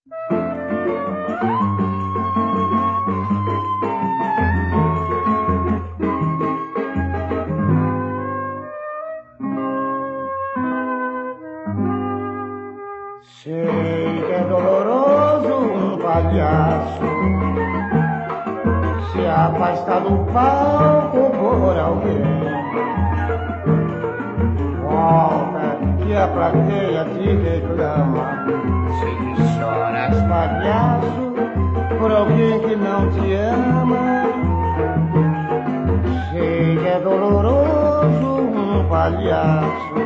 Sei que é doloroso um palhaço se afasta do palco por alguém. Volta que a plateia te reclama. Se choras, palhaço, por alguém que não te ama. Sei que é doloroso um palhaço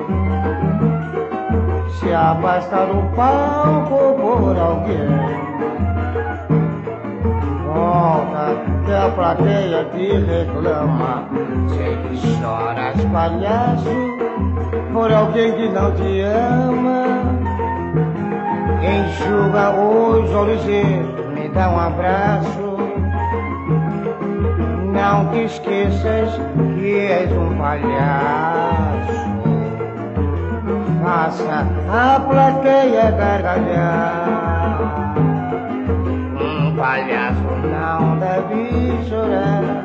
se afasta do palco por alguém. Volta que a plateia te reclama. Sei que choras, palhaço, por alguém que não te ama. Enxuga os olhos e me dá um abraço. Não te esqueças que és um palhaço. Faça a plateia gargalhar. Um palhaço não deve chorar.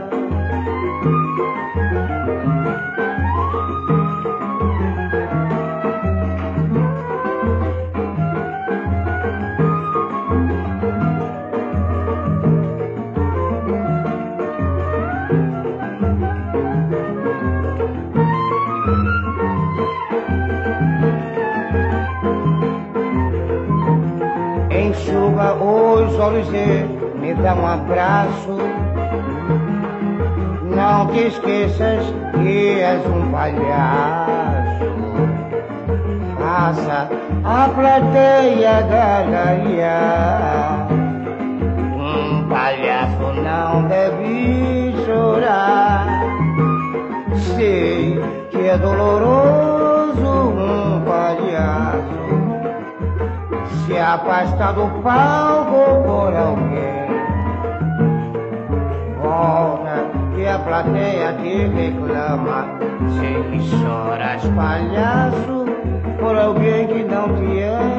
Enxuga os olhos e me dá um abraço. Não te esqueças que és um palhaço. Faça a plateia gargalhar. Um palhaço não deve chorar. Sei que é doloroso um palhaço se afasta do palco por alguém. Volta que a plateia te reclama. Sei que choras, palhaço, por alguém que não te ama.